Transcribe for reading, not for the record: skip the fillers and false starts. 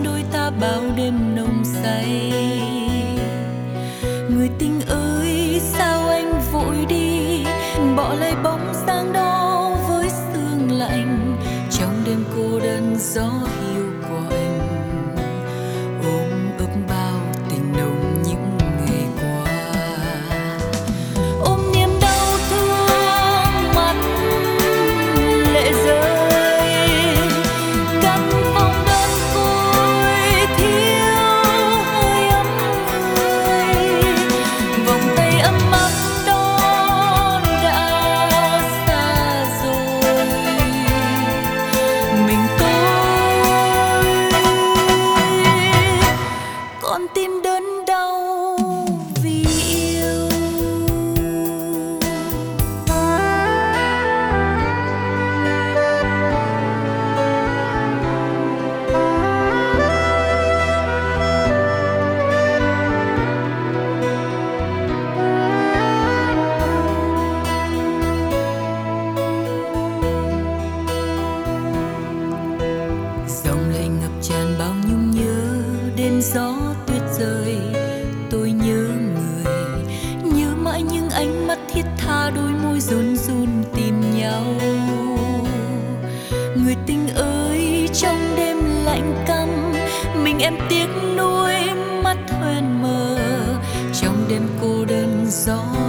đôi ta bao đêm nồng say. Người tình ơi sao anh vội đi, bỏ lại bóng dáng đó với sương lạnh. Trong đêm cô đơn gió hiu quạnh, ôm ấp bao tình nồng những ngày qua. Ôm niềm đau thương mắt lệ rơi, căn phòng đơn côi thiếu hơi ấm người. Vòng tay ấm áp đó đã xa rồi, mình tôi con tim đớn đau vì yêu. Dòng lệ ngập tràn bao nhung nhớ, đêm gió tuyết rơi tôi nhớ người. Nhớ mãi những ánh mắt thiết tha, đôi môi run run tìm nhau. Người tình ơi trong đêm lạnh căm, mình em tiếc nuối mắt hoen mờ. Trong đêm cô đơn gió